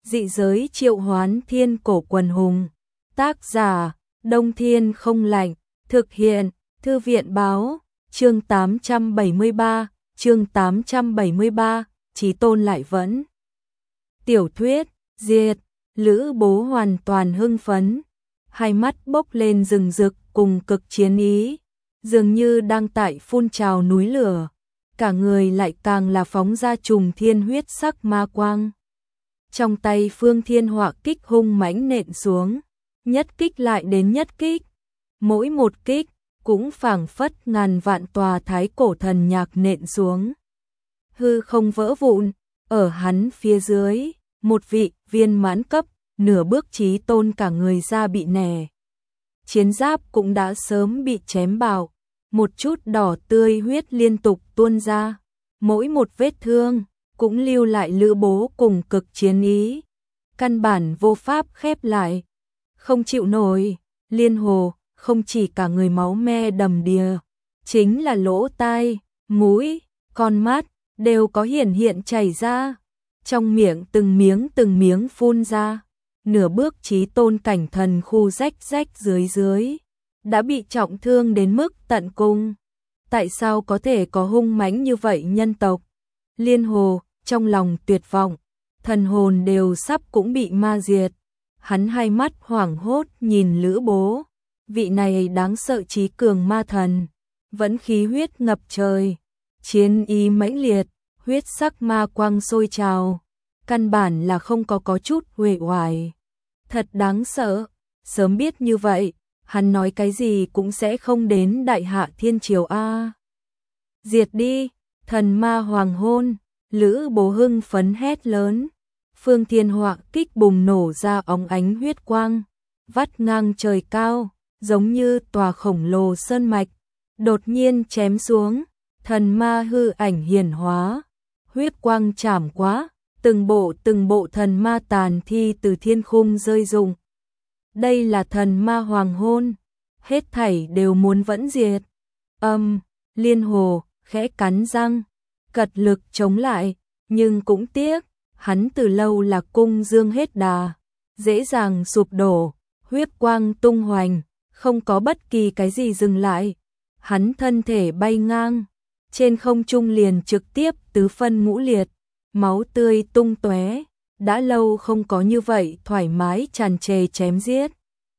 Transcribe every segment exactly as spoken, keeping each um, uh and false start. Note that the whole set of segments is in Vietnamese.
Dị giới triệu hoán thiên cổ quần hùng. Tác giả, Đông Thiên không lạnh. Thực hiện, Thư viện báo. Chương tám trăm bảy mươi ba, chương tám trăm bảy mươi ba, Chí Tôn lại vẫn. Tiểu thuyết, diệt, Lữ Bố hoàn toàn hưng phấn. Hai mắt bốc lên rừng rực cùng cực chiến ý. Dường như đang tại phun trào núi lửa. Cả người lại càng là phóng ra trùng thiên huyết sắc ma quang. Trong tay Phương Thiên Họa kích hung mãnh nện xuống, nhất kích lại đến nhất kích, mỗi một kích cũng phảng phất ngàn vạn tòa thái cổ thần nhạc nện xuống. Hư không vỡ vụn, ở hắn phía dưới, một vị viên mãn cấp, nửa bước chí tôn cả người da bị nẻ. Chiến giáp cũng đã sớm bị chém bạo, một chút đỏ tươi huyết liên tục tuôn ra, mỗi một vết thương cũng lưu lại Lữ Bố cùng cực chiến ý, căn bản vô pháp khép lại, không chịu nổi. Liên Hồ không chỉ cả người máu me đầm đìa, chính là lỗ tai, mũi, con mắt đều có hiển hiện chảy ra, trong miệng từng miếng từng miếng phun ra. Nửa bước chí tôn cảnh thần khu rách rách dưới dưới, đã bị trọng thương đến mức tận cùng. Tại sao có thể có hung mãnh như vậy nhân tộc? Liên Hồ trong lòng tuyệt vọng, thần hồn đều sắp cũng bị ma diệt. Hắn hai mắt hoảng hốt nhìn Lữ Bố, vị này đáng sợ trí cường ma thần, vẫn khí huyết ngập trời, chiến ý mãnh liệt, huyết sắc ma quang sôi trào, căn bản là không có có chút uể oải. Thật đáng sợ, sớm biết như vậy, hắn nói cái gì cũng sẽ không đến Đại Hạ Thiên Triều a. Diệt đi, thần ma hoàng hôn, Lữ Bố hưng phấn hét lớn. Phương Thiên Họa kích bùng nổ ra óng ánh huyết quang, vắt ngang trời cao, giống như tòa khổng lồ sơn mạch, đột nhiên chém xuống, thần ma hư ảnh hiển hóa, huyết quang chảm quá, từng bộ từng bộ thần ma tàn thi từ thiên khung rơi rụng. Đây là thần ma hoàng hôn, hết thảy đều muốn vẫn diệt. Âm, Liên Hồ khẽ cắn răng, cật lực chống lại, nhưng cũng tiếc, hắn từ lâu là cung dương hết đà, dễ dàng sụp đổ, huyết quang tung hoành, không có bất kỳ cái gì dừng lại. Hắn thân thể bay ngang, trên không trung liền trực tiếp tứ phân ngũ liệt, máu tươi tung tóe, đã lâu không có như vậy thoải mái tràn trề chém giết.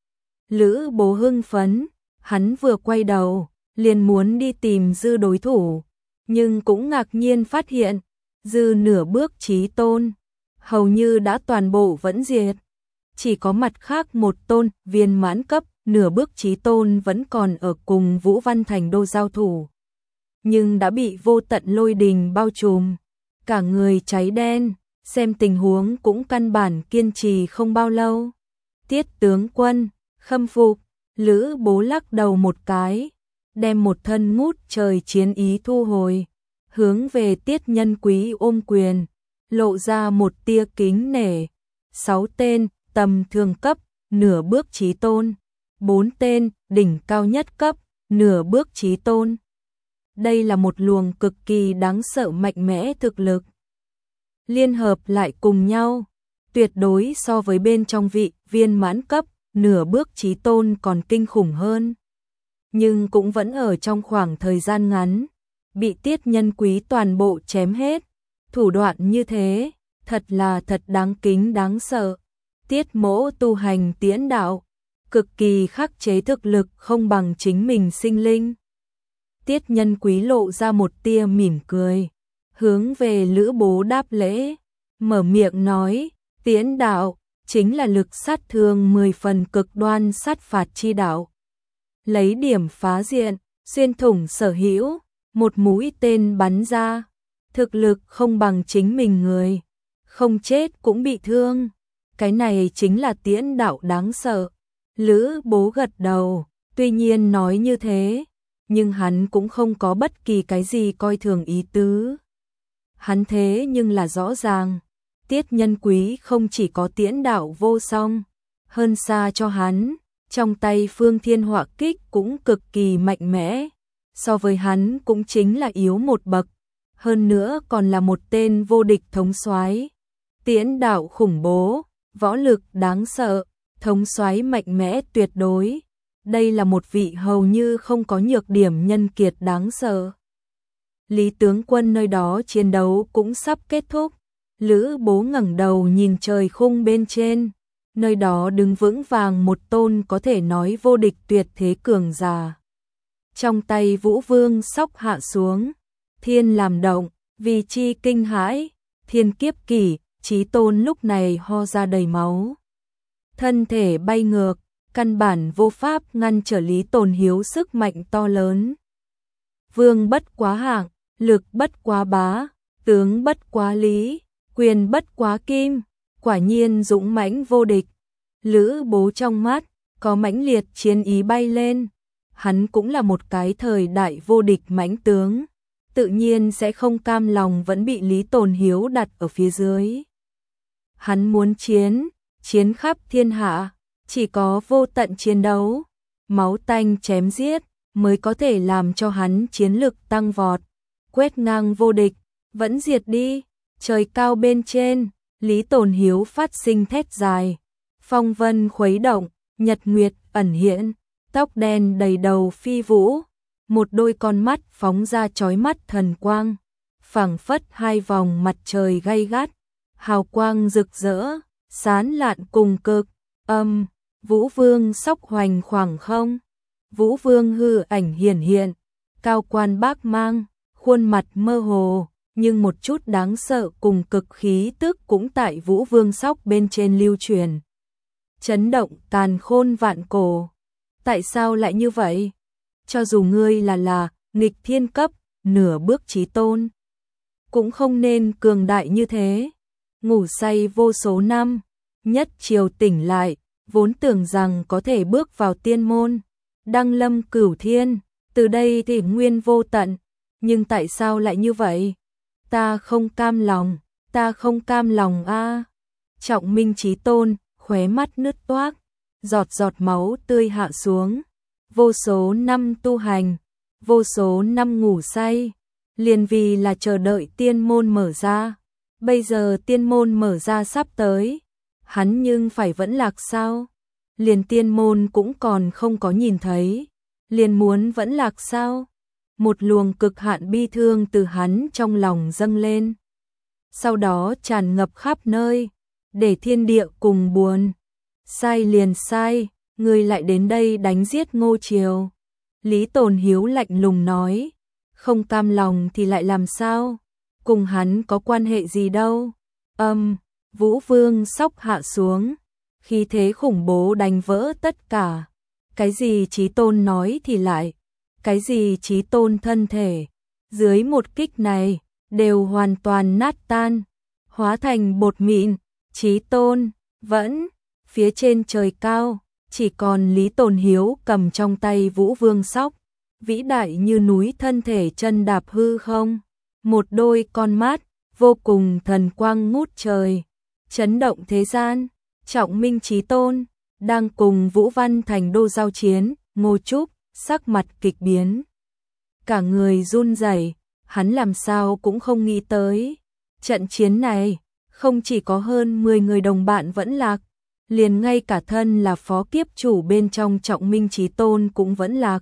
Lữ Bố hưng phấn, hắn vừa quay đầu, liền muốn đi tìm Dư đối thủ, nhưng cũng ngạc nhiên phát hiện, Dư nửa bước chí tôn, hầu như đã toàn bộ vẫn diệt. Chỉ có mặt khác một tôn viên mãn cấp, nửa bước chí tôn vẫn còn ở cùng Vũ Văn Thành Đô giao thủ. Nhưng đã bị vô tận lôi đình bao trùm, cả người cháy đen, xem tình huống cũng căn bản kiên trì không bao lâu. Tiết tướng quân, khâm phục, Lữ Bố lắc đầu một cái, đem một thân ngút trời chiến ý thu hồi, hướng về Tiết Nhân Quý ôm quyền, lộ ra một tia kính nể. Sáu tên tầm thường cấp, nửa bước chí tôn, bốn tên đỉnh cao nhất cấp, nửa bước chí tôn. Đây là một luồng cực kỳ đáng sợ mạnh mẽ thực lực. Liên hợp lại cùng nhau, tuyệt đối so với bên trong vị viên mãn cấp, nửa bước chí tôn còn kinh khủng hơn. Nhưng cũng vẫn ở trong khoảng thời gian ngắn, bị Tiết Nhân Quý toàn bộ chém hết. Thủ đoạn như thế, thật là thật đáng kính đáng sợ. Tiết mỗ tu hành tiễn đạo, cực kỳ khắc chế thực lực không bằng chính mình sinh linh. Tiết Nhân Quý lộ ra một tia mỉm cười, hướng về Lữ Bố đáp lễ, mở miệng nói, tiễn đạo chính là lực sát thương mười phần cực đoan sát phạt chi đạo. Lấy điểm phá diện, xuyên thủng sở hữu, một mũi tên bắn ra, thực lực không bằng chính mình người, không chết cũng bị thương. Cái này chính là tiễn đạo đáng sợ. Lữ Bố gật đầu, tuy nhiên nói như thế, nhưng hắn cũng không có bất kỳ cái gì coi thường ý tứ. Hắn thế nhưng là rõ ràng, Tiết Nhân Quý không chỉ có tiễn đạo vô song, hơn xa cho hắn, trong tay Phương Thiên Họa kích cũng cực kỳ mạnh mẽ, so với hắn cũng chính là yếu một bậc, hơn nữa còn là một tên vô địch thống soái. tiễn đạo khủng bố, võ lực đáng sợ, thống soái mạnh mẽ tuyệt đối. Đây là một vị hầu như không có nhược điểm nhân kiệt đáng sợ. Lý tướng quân nơi đó chiến đấu cũng sắp kết thúc. Lữ Bố ngẩng đầu nhìn trời khung bên trên. Nơi đó đứng vững vàng một tôn có thể nói vô địch tuyệt thế cường giả. Trong tay Vũ Vương sóc hạ xuống. Thiên làm động, vì chi kinh hãi. Thiên kiếp kỷ, Chí Tôn lúc này ho ra đầy máu. Thân thể bay ngược, căn bản vô pháp ngăn trở Lý Tồn Hiếu sức mạnh to lớn. Vương bất quá hạng, lực bất quá bá, tướng bất quá lý, quyền bất quá kim, quả nhiên dũng mãnh vô địch. Lữ Bố trong mắt có mãnh liệt chiến ý bay lên, hắn cũng là một cái thời đại vô địch mãnh tướng, tự nhiên sẽ không cam lòng vẫn bị Lý Tồn Hiếu đặt ở phía dưới. Hắn muốn chiến, chiến khắp thiên hạ, chỉ có vô tận chiến đấu, máu tanh chém giết mới có thể làm cho hắn chiến lực tăng vọt, quét ngang vô địch, vẫn diệt đi. Trời cao bên trên, Lý Tồn Hiếu phát sinh thét dài, phong vân khuấy động, nhật nguyệt ẩn hiện, tóc đen đầy đầu phi vũ, một đôi con mắt phóng ra chói mắt thần quang, phảng phất hai vòng mặt trời gay gắt, hào quang rực rỡ, sáng lạn cùng cực. Âm, Vũ Vương sóc hoành khoảng không, Vũ Vương hư ảnh hiển hiện, cao quan bác mang, khuôn mặt mơ hồ, nhưng một chút đáng sợ cùng cực khí tức cũng tại Vũ Vương sóc bên trên lưu truyền. Chấn động càn khôn vạn cổ. Tại sao lại như vậy? Cho dù ngươi là là nghịch thiên cấp, nửa bước chí tôn, cũng không nên cường đại như thế. Ngủ say vô số năm, nhất chiều tỉnh lại, vốn tưởng rằng có thể bước vào tiên môn, đăng lâm cửu thiên, từ đây thì nguyên vô tận. Nhưng tại sao lại như vậy? Ta không cam lòng, ta không cam lòng a. À. Trọng Minh Chí Tôn, khóe mắt nứt toác, giọt giọt máu tươi hạ xuống. Vô số năm tu hành, vô số năm ngủ say, liền vì là chờ đợi tiên môn mở ra. Bây giờ tiên môn mở ra sắp tới, hắn nhưng phải vẫn lạc sao? Liền tiên môn cũng còn không có nhìn thấy, liền muốn vẫn lạc sao? Một luồng cực hạn bi thương từ hắn trong lòng dâng lên, sau đó tràn ngập khắp nơi, để thiên địa cùng buồn. Sai liền sai, ngươi lại đến đây đánh giết Ngô Triều. Lý Tồn Hiếu lạnh lùng nói, không cam lòng thì lại làm sao? Cùng hắn có quan hệ gì đâu. Âm, Vũ Vương sóc hạ xuống, khí thế khủng bố đánh vỡ tất cả. Cái gì Chí Tôn nói thì lại, cái gì Chí Tôn thân thể, dưới một kích này, đều hoàn toàn nát tan, hóa thành bột mịn. Chí Tôn, vẫn, phía trên trời cao, chỉ còn Lý Tồn Hiếu cầm trong tay Vũ Vương sóc, vĩ đại như núi thân thể chân đạp hư không, một đôi con mắt, vô cùng thần quang ngút trời, chấn động thế gian. Trọng Minh Chí Tôn, đang cùng Vũ Văn Thành Đô giao chiến, Ngô Trúc, sắc mặt kịch biến. Cả người run rẩy, hắn làm sao cũng không nghĩ tới. Trận chiến này, không chỉ có hơn mười người đồng bạn vẫn lạc, liền ngay cả thân là phó kiếp chủ bên trong Trọng Minh Chí Tôn cũng vẫn lạc.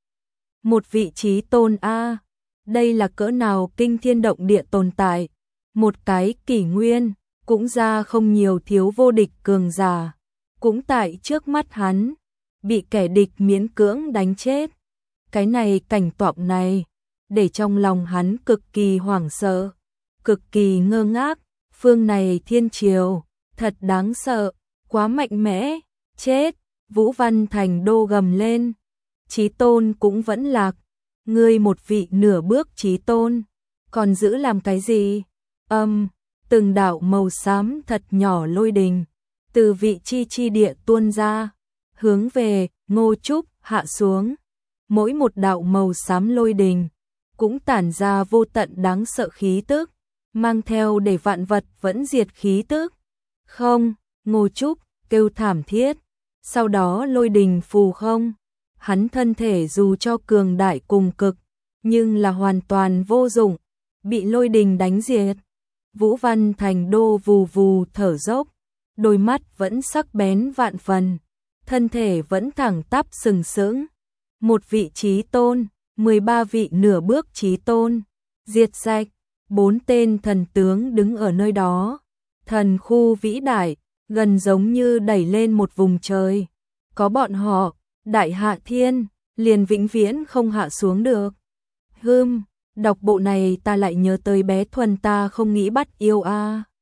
Một vị Chí Tôn A, đây là cỡ nào kinh thiên động địa tồn tại, một cái kỷ nguyên, cũng ra không nhiều thiếu vô địch cường giả, cũng tại trước mắt hắn, bị kẻ địch miễn cưỡng đánh chết. Cái này cảnh tượng này, để trong lòng hắn cực kỳ hoảng sợ, cực kỳ ngơ ngác, phương này thiên triều, thật đáng sợ, quá mạnh mẽ, chết. Vũ Văn Thành Đô gầm lên, Chí Tôn cũng vẫn lạc, ngươi một vị nửa bước Chí Tôn, còn giữ làm cái gì? Âm, từng đạo màu xám thật nhỏ lôi đình, từ vị chi chi địa tuôn ra, hướng về Ngô Trúc hạ xuống. Mỗi một đạo màu xám lôi đình, cũng tản ra vô tận đáng sợ khí tức, mang theo để vạn vật vẫn diệt khí tức. Không, Ngô Trúc kêu thảm thiết, sau đó lôi đình phù không, hắn thân thể dù cho cường đại cùng cực, nhưng là hoàn toàn vô dụng, bị lôi đình đánh diệt. Vũ Văn Thành Đô vù vù thở dốc, đôi mắt vẫn sắc bén vạn phần, thân thể vẫn thẳng tắp sừng sững. Một vị chí tôn, mười ba vị nửa bước chí tôn, diệt sạch, bốn tên thần tướng đứng ở nơi đó. Thần khu vĩ đại, gần giống như đẩy lên một vùng trời. Có bọn họ, đại hạ thiên, liền vĩnh viễn không hạ xuống được. Hừm, đọc bộ này ta lại nhớ tới bé Thuần ta không nghĩ bắt yêu a.